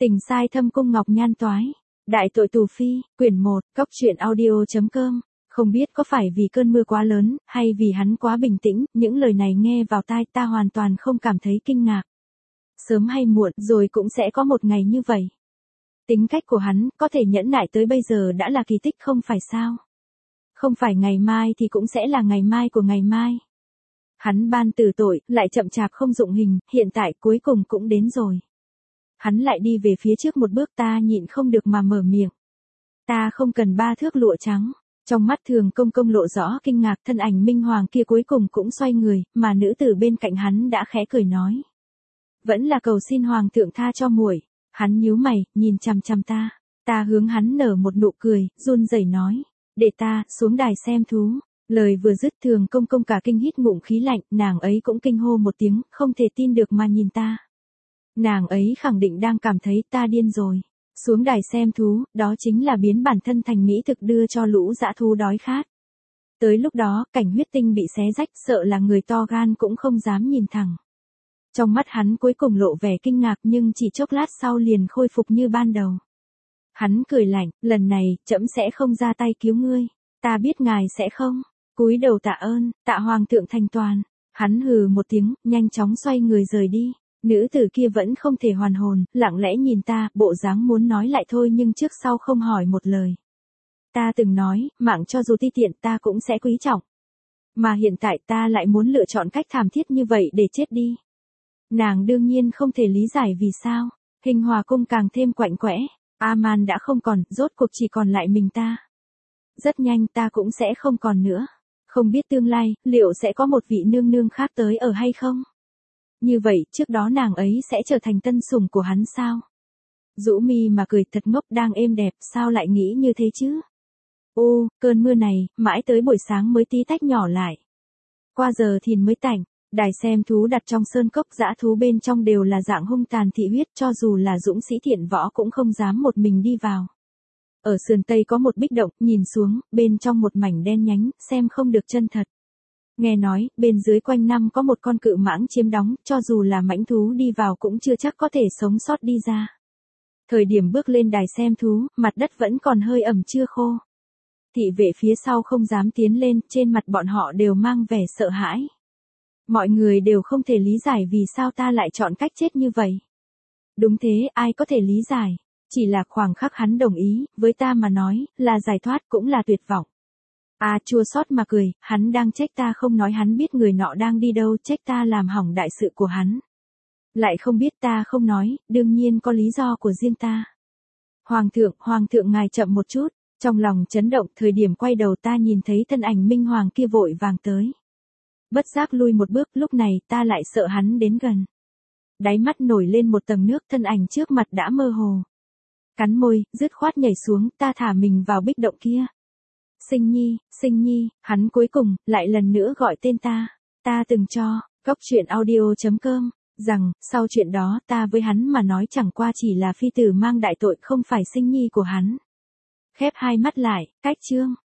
Tình sai thâm cung ngọc nhan toái. Đại tội tù phi, quyển 1, coctruyện.audio.com. Không biết có phải vì cơn mưa quá lớn, hay vì hắn quá bình tĩnh, những lời này nghe vào tai ta hoàn toàn không cảm thấy kinh ngạc. Sớm hay muộn rồi cũng sẽ có một ngày như vậy. Tính cách của hắn, có thể nhẫn nại tới bây giờ đã là kỳ tích không phải sao? Không phải ngày mai thì cũng sẽ là ngày mai của ngày mai. Hắn ban tử tội, lại chậm chạp không dụng hình, hiện tại cuối cùng cũng đến rồi. Hắn lại đi về phía trước một bước, ta nhịn không được mà mở miệng. Ta không cần 3 thước lụa trắng. Trong mắt Thường Công Công lộ rõ kinh ngạc, thân ảnh minh hoàng kia cuối cùng cũng xoay người, mà nữ tử bên cạnh hắn đã khẽ cười nói. Vẫn là cầu xin hoàng thượng tha cho muội. Hắn nhíu mày, nhìn chằm chằm ta. Ta hướng hắn nở một nụ cười, run rẩy nói. Để ta, xuống đài xem thú. Lời vừa dứt Thường Công Công cả kinh hít ngụm khí lạnh, nàng ấy cũng kinh hô một tiếng, không thể tin được mà nhìn ta. Nàng ấy khẳng định đang cảm thấy ta điên rồi. Xuống đài xem thú, đó chính là biến bản thân thành mỹ thực đưa cho lũ dã thú đói khát. Tới lúc đó, cảnh huyết tinh bị xé rách, sợ là người to gan cũng không dám nhìn thẳng. Trong mắt hắn cuối cùng lộ vẻ kinh ngạc, nhưng chỉ chốc lát sau liền khôi phục như ban đầu. Hắn cười lạnh, lần này, trẫm sẽ không ra tay cứu ngươi. Ta biết ngài sẽ không. Cúi đầu tạ ơn, tạ hoàng thượng thành toàn. Hắn hừ một tiếng, nhanh chóng xoay người rời đi. Nữ tử kia vẫn không thể hoàn hồn, lặng lẽ nhìn ta, bộ dáng muốn nói lại thôi nhưng trước sau không hỏi một lời. Ta từng nói, mạng cho dù ti tiện ta cũng sẽ quý trọng. Mà hiện tại ta lại muốn lựa chọn cách thảm thiết như vậy để chết đi. Nàng đương nhiên không thể lý giải vì sao. Hình Hòa cung càng thêm quạnh quẽ. A-man đã không còn, rốt cuộc chỉ còn lại mình ta. Rất nhanh ta cũng sẽ không còn nữa. Không biết tương lai, liệu sẽ có một vị nương nương khác tới ở hay không? Như vậy, trước đó nàng ấy sẽ trở thành tân sủng của hắn sao? Rũ mi mà cười thật ngốc, đang êm đẹp, sao lại nghĩ như thế chứ? Ô, cơn mưa này, mãi tới buổi sáng mới tí tách nhỏ lại. Qua giờ thìn mới tạnh, đài xem thú đặt trong sơn cốc, dã thú bên trong đều là dạng hung tàn thị huyết, cho dù là dũng sĩ thiện võ cũng không dám một mình đi vào. Ở sườn tây có một bích động, nhìn xuống, bên trong một mảnh đen nhánh, xem không được chân thật. Nghe nói, bên dưới quanh năm có một con cự mãng chiếm đóng, cho dù là mãnh thú đi vào cũng chưa chắc có thể sống sót đi ra. Thời điểm bước lên đài xem thú, mặt đất vẫn còn hơi ẩm chưa khô. Thị vệ phía sau không dám tiến lên, trên mặt bọn họ đều mang vẻ sợ hãi. Mọi người đều không thể lý giải vì sao ta lại chọn cách chết như vậy. Đúng thế, ai có thể lý giải. Chỉ là khoảng khắc hắn đồng ý, với ta mà nói, là giải thoát cũng là tuyệt vọng. Chua xót mà cười, hắn đang trách ta không nói hắn biết người nọ đang đi đâu, trách ta làm hỏng đại sự của hắn. Lại không biết ta không nói, đương nhiên có lý do của riêng ta. Hoàng thượng ngài chậm một chút, trong lòng chấn động, thời điểm quay đầu ta nhìn thấy thân ảnh minh hoàng kia vội vàng tới. Bất giác lui một bước, lúc này ta lại sợ hắn đến gần. Đáy mắt nổi lên một tầng nước, thân ảnh trước mặt đã mơ hồ. Cắn môi, dứt khoát nhảy xuống, ta thả mình vào bích động kia. Sinh nhi, hắn cuối cùng, lại lần nữa gọi tên ta. Ta từng cho, coctruyện.audio.com, rằng, sau chuyện đó ta với hắn mà nói chẳng qua chỉ là phi tử mang đại tội, không phải sinh nhi của hắn. Khép hai mắt lại, cách chương.